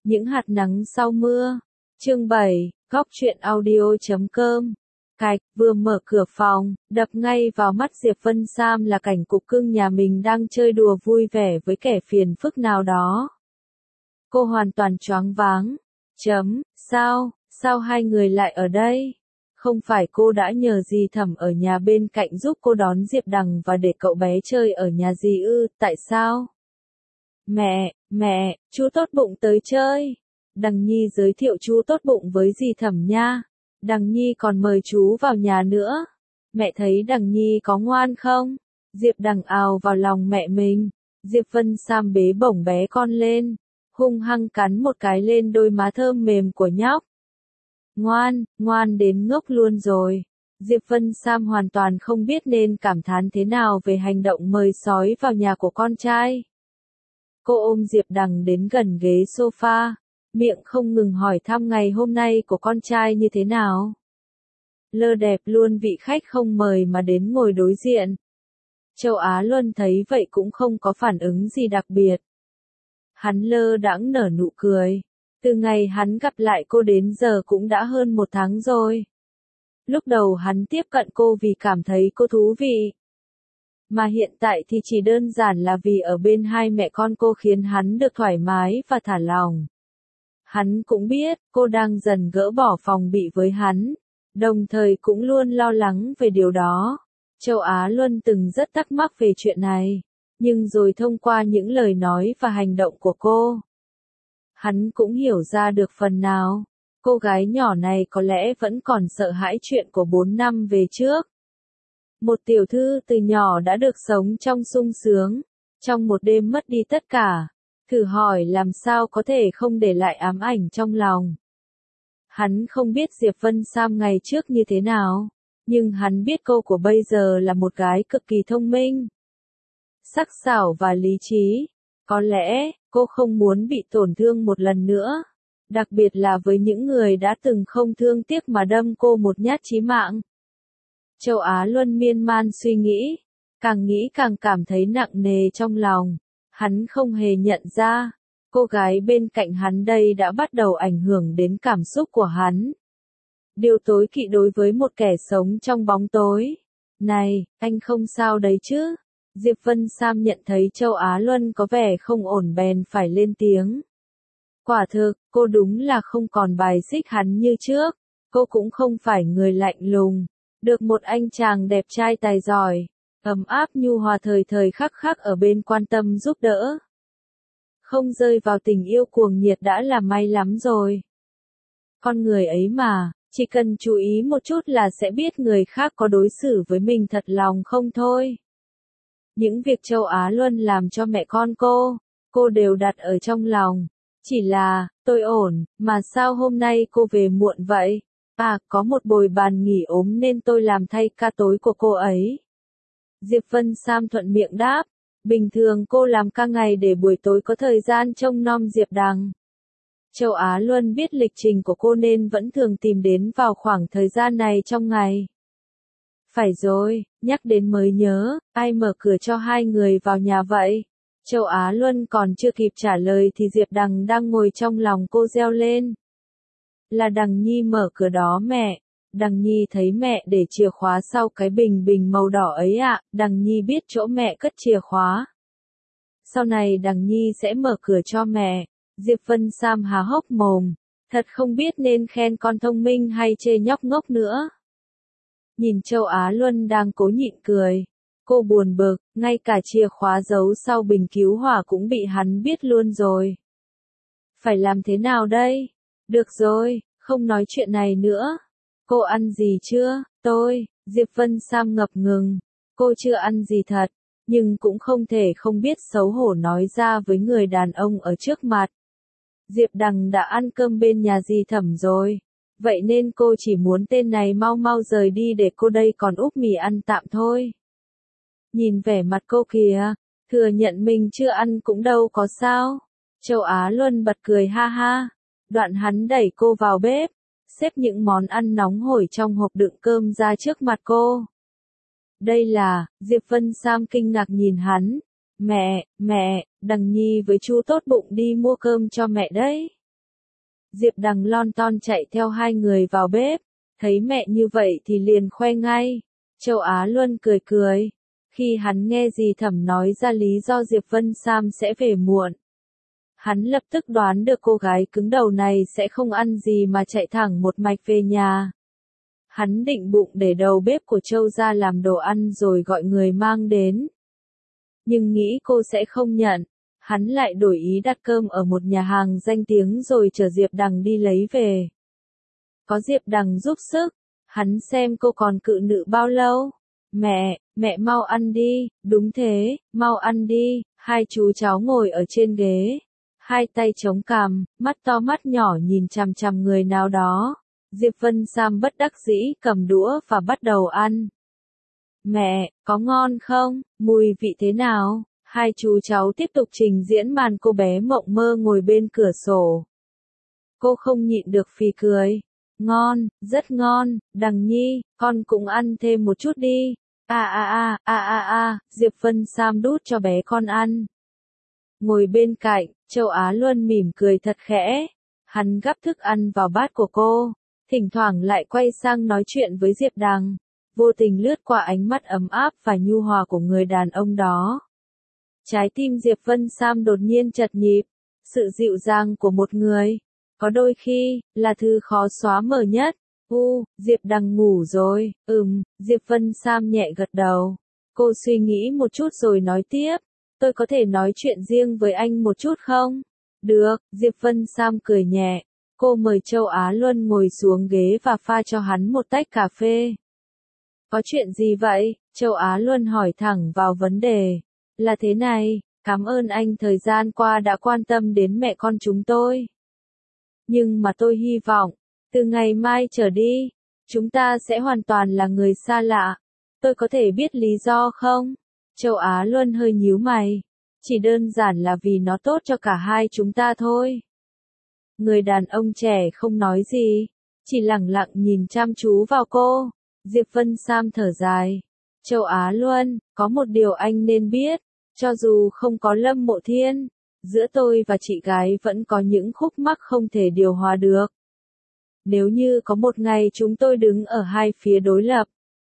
Những hạt nắng sau mưa. Chương 7, Góc truyện audio.com. Cạch, vừa mở cửa phòng, đập ngay vào mắt Diệp Vân Sam là cảnh cục cưng nhà mình đang chơi đùa vui vẻ với kẻ phiền phức nào đó. Cô hoàn toàn choáng váng. Sao hai người lại ở đây? Không phải cô đã nhờ dì Thẩm ở nhà bên cạnh giúp cô đón Diệp Đằng và để cậu bé chơi ở nhà dì ư, tại sao? Mẹ, chú Tốt Bụng tới chơi. Đằng Nhi giới thiệu chú Tốt Bụng với dì Thẩm nha. Đằng Nhi còn mời chú vào nhà nữa. Mẹ thấy Đằng Nhi có ngoan không? Diệp Đằng ào vào lòng mẹ mình. Diệp Vân Sam bế bổng bé con lên, hung hăng cắn một cái lên đôi má thơm mềm của nhóc. Ngoan đến ngốc luôn rồi. Diệp Vân Sam hoàn toàn không biết nên cảm thán thế nào về hành động mời sói vào nhà của con trai. Cô ôm Diệp Đằng đến gần ghế sofa, miệng không ngừng hỏi thăm ngày hôm nay của con trai như thế nào. Lơ đẹp luôn vị khách không mời mà đến ngồi đối diện. Châu Á Luân thấy vậy cũng không có phản ứng gì đặc biệt. Hắn lơ đãng nở nụ cười. Từ ngày hắn gặp lại cô đến giờ cũng đã hơn 1 tháng rồi. Lúc đầu hắn tiếp cận cô vì cảm thấy cô thú vị. Mà hiện tại thì chỉ đơn giản là vì ở bên hai mẹ con cô khiến hắn được thoải mái và thả lỏng. Hắn cũng biết cô đang dần gỡ bỏ phòng bị với hắn, đồng thời cũng luôn lo lắng về điều đó. Châu Á Luân từng rất thắc mắc về chuyện này, nhưng rồi thông qua những lời nói và hành động của cô, hắn cũng hiểu ra được phần nào. Cô gái nhỏ này có lẽ vẫn còn sợ hãi chuyện của 4 năm về trước. Một tiểu thư từ nhỏ đã được sống trong sung sướng, trong một đêm mất đi tất cả. Thử hỏi làm sao có thể không để lại ám ảnh trong lòng. Hắn không biết Diệp Vân Sam ngày trước như thế nào, nhưng hắn biết cô của bây giờ là một gái cực kỳ thông minh, sắc sảo và lý trí. Có lẽ, cô không muốn bị tổn thương một lần nữa, đặc biệt là với những người đã từng không thương tiếc mà đâm cô một nhát chí mạng. Châu Á Luân miên man suy nghĩ, càng nghĩ càng cảm thấy nặng nề trong lòng. Hắn không hề nhận ra, cô gái bên cạnh hắn đây đã bắt đầu ảnh hưởng đến cảm xúc của hắn. Điều tối kỵ đối với một kẻ sống trong bóng tối. Này, anh không sao đấy chứ? Diệp Vân Sam nhận thấy Châu Á Luân có vẻ không ổn bèn phải lên tiếng. Quả thực, cô đúng là không còn bài xích hắn như trước. Cô cũng không phải người lạnh lùng. Được một anh chàng đẹp trai tài giỏi, ấm áp nhu hòa thời thời khắc khắc ở bên quan tâm giúp đỡ. Không rơi vào tình yêu cuồng nhiệt đã là may lắm rồi. Con người ấy mà, chỉ cần chú ý một chút là sẽ biết người khác có đối xử với mình thật lòng không thôi. Những việc Châu Á Luân làm cho mẹ con cô đều đặt ở trong lòng. Chỉ là, tôi ổn, mà sao hôm nay cô về muộn vậy? À, có một bồi bàn nghỉ ốm nên tôi làm thay ca tối của cô ấy. Diệp Vân Sam thuận miệng đáp, bình thường cô làm ca ngày để buổi tối có thời gian trông nom Diệp Đằng. Châu Á Luân biết lịch trình của cô nên vẫn thường tìm đến vào khoảng thời gian này trong ngày. Phải rồi, nhắc đến mới nhớ, ai mở cửa cho hai người vào nhà vậy? Châu Á Luân còn chưa kịp trả lời thì Diệp Đằng đang ngồi trong lòng cô reo lên. Là Đằng Nhi mở cửa đó mẹ. Đằng Nhi thấy mẹ để chìa khóa sau cái bình màu đỏ ấy ạ. Đằng Nhi biết chỗ mẹ cất chìa khóa. Sau này Đằng Nhi sẽ mở cửa cho mẹ. Diệp Vân Sam há hốc mồm, thật không biết nên khen con thông minh hay chê nhóc ngốc nữa. Nhìn Châu Á Luân đang cố nhịn cười, cô buồn bực, ngay cả chìa khóa giấu sau bình cứu hỏa cũng bị hắn biết luôn rồi. Phải làm thế nào đây? Được rồi, không nói chuyện này nữa. Cô ăn gì chưa? Diệp Vân Sam ngập ngừng. Cô chưa ăn gì thật, nhưng cũng không thể không biết xấu hổ nói ra với người đàn ông ở trước mặt. Diệp Đằng đã ăn cơm bên nhà dì Thẩm rồi, vậy nên cô chỉ muốn tên này mau mau rời đi để cô đây còn úp mì ăn tạm thôi. Nhìn vẻ mặt cô kìa, thừa nhận mình chưa ăn cũng đâu có sao. Châu Á Luân bật cười ha ha. Đoạn hắn đẩy cô vào bếp, xếp những món ăn nóng hổi trong hộp đựng cơm ra trước mặt cô. Đây là, Diệp Vân Sam kinh ngạc nhìn hắn. Mẹ, Đằng Nhi với chú Tốt Bụng đi mua cơm cho mẹ đấy. Diệp Đằng lon ton chạy theo hai người vào bếp, thấy mẹ như vậy thì liền khoe ngay. Châu Á Luân cười cười, khi hắn nghe dì Thẩm nói ra lý do Diệp Vân Sam sẽ về muộn. Hắn lập tức đoán được cô gái cứng đầu này sẽ không ăn gì mà chạy thẳng một mạch về nhà. Hắn định bụng để đầu bếp của Châu ra làm đồ ăn rồi gọi người mang đến. Nhưng nghĩ cô sẽ không nhận, hắn lại đổi ý đặt cơm ở một nhà hàng danh tiếng rồi chờ Diệp Đằng đi lấy về. Có Diệp Đằng giúp sức, hắn xem cô còn cự nữ bao lâu. Mẹ mau ăn đi, đúng thế, mau ăn đi. Hai chú cháu ngồi ở trên ghế, hai tay chống cằm, mắt to mắt nhỏ nhìn chằm chằm người nào đó. Diệp Vân Sam bất đắc dĩ cầm đũa và bắt đầu ăn. Mẹ, có ngon không? Mùi vị thế nào? Hai chú cháu tiếp tục trình diễn màn cô bé mộng mơ ngồi bên cửa sổ. Cô không nhịn được phì cười. Ngon, rất ngon, Đằng Nhi, con cũng ăn thêm một chút đi. Diệp Vân Sam đút cho bé con ăn. Ngồi bên cạnh, Châu Á Luân mỉm cười thật khẽ. Hắn gắp thức ăn vào bát của cô, thỉnh thoảng lại quay sang nói chuyện với Diệp Đằng, vô tình lướt qua ánh mắt ấm áp và nhu hòa của người đàn ông đó. Trái tim Diệp Vân Sam đột nhiên chật nhịp, sự dịu dàng của một người, có đôi khi, là thứ khó xóa mờ nhất. Diệp Đằng ngủ rồi, Diệp Vân Sam nhẹ gật đầu. Cô suy nghĩ một chút rồi nói tiếp, tôi có thể nói chuyện riêng với anh một chút không? Được, Diệp Vân Sam cười nhẹ. Cô mời Châu Á Luân ngồi xuống ghế và pha cho hắn một tách cà phê. Có chuyện gì vậy? Châu Á Luân hỏi thẳng vào vấn đề. Là thế này, cảm ơn anh thời gian qua đã quan tâm đến mẹ con chúng tôi. Nhưng mà tôi hy vọng, từ ngày mai trở đi, chúng ta sẽ hoàn toàn là người xa lạ. Tôi có thể biết lý do không? Châu Á Luân hơi nhíu mày. Chỉ đơn giản là vì nó tốt cho cả hai chúng ta thôi. Người đàn ông trẻ không nói gì, chỉ lẳng lặng nhìn chăm chú vào cô. Diệp Vân Sam thở dài. Châu Á Luân, có một điều anh nên biết, cho dù không có Lâm Mộ Thiên, giữa tôi và chị gái vẫn có những khúc mắc không thể điều hòa được. Nếu như có một ngày chúng tôi đứng ở hai phía đối lập,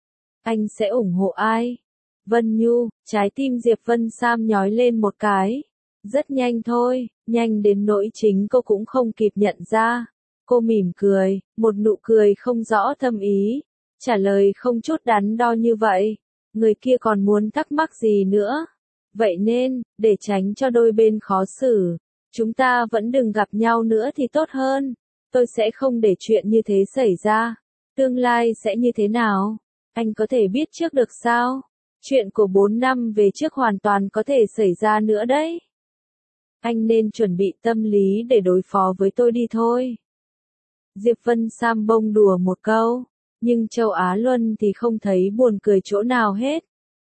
anh sẽ ủng hộ ai? Vân Nhu, trái tim Diệp Vân Sam nhói lên một cái. Rất nhanh thôi, nhanh đến nỗi chính cô cũng không kịp nhận ra. Cô mỉm cười, một nụ cười không rõ thâm ý, trả lời không chút đắn đo như vậy. Người kia còn muốn thắc mắc gì nữa? Vậy nên, để tránh cho đôi bên khó xử, chúng ta vẫn đừng gặp nhau nữa thì tốt hơn. Tôi sẽ không để chuyện như thế xảy ra. Tương lai sẽ như thế nào? Anh có thể biết trước được sao? Chuyện của 4 năm về trước hoàn toàn có thể xảy ra nữa đấy. Anh nên chuẩn bị tâm lý để đối phó với tôi đi thôi. Diệp Vân Sam bông đùa một câu, nhưng Châu Á Luân thì không thấy buồn cười chỗ nào hết.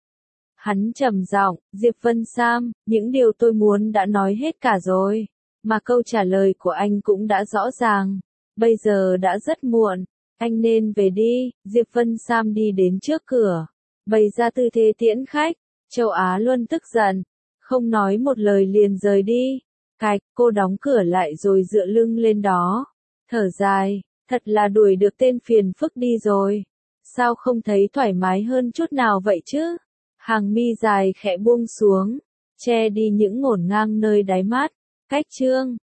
Hắn trầm giọng, Diệp Vân Sam, những điều tôi muốn đã nói hết cả rồi, mà câu trả lời của anh cũng đã rõ ràng. Bây giờ đã rất muộn, anh nên về đi. Diệp Vân Sam đi đến trước cửa, bày ra tư thế tiễn khách. Châu Á Luân tức giận, không nói một lời liền rời đi. Cạch, cô đóng cửa lại rồi dựa lưng lên đó, thở dài, thật là đuổi được tên phiền phức đi rồi. Sao không thấy thoải mái hơn chút nào vậy chứ? Hàng mi dài khẽ buông xuống, che đi những ngổn ngang nơi đáy mắt. Cách chương